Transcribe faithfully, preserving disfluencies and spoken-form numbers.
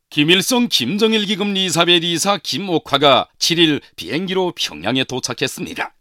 김일성 김정일 기금 리사벨 이사 김옥화가 칠 일 비행기로 평양에 도착했습니다.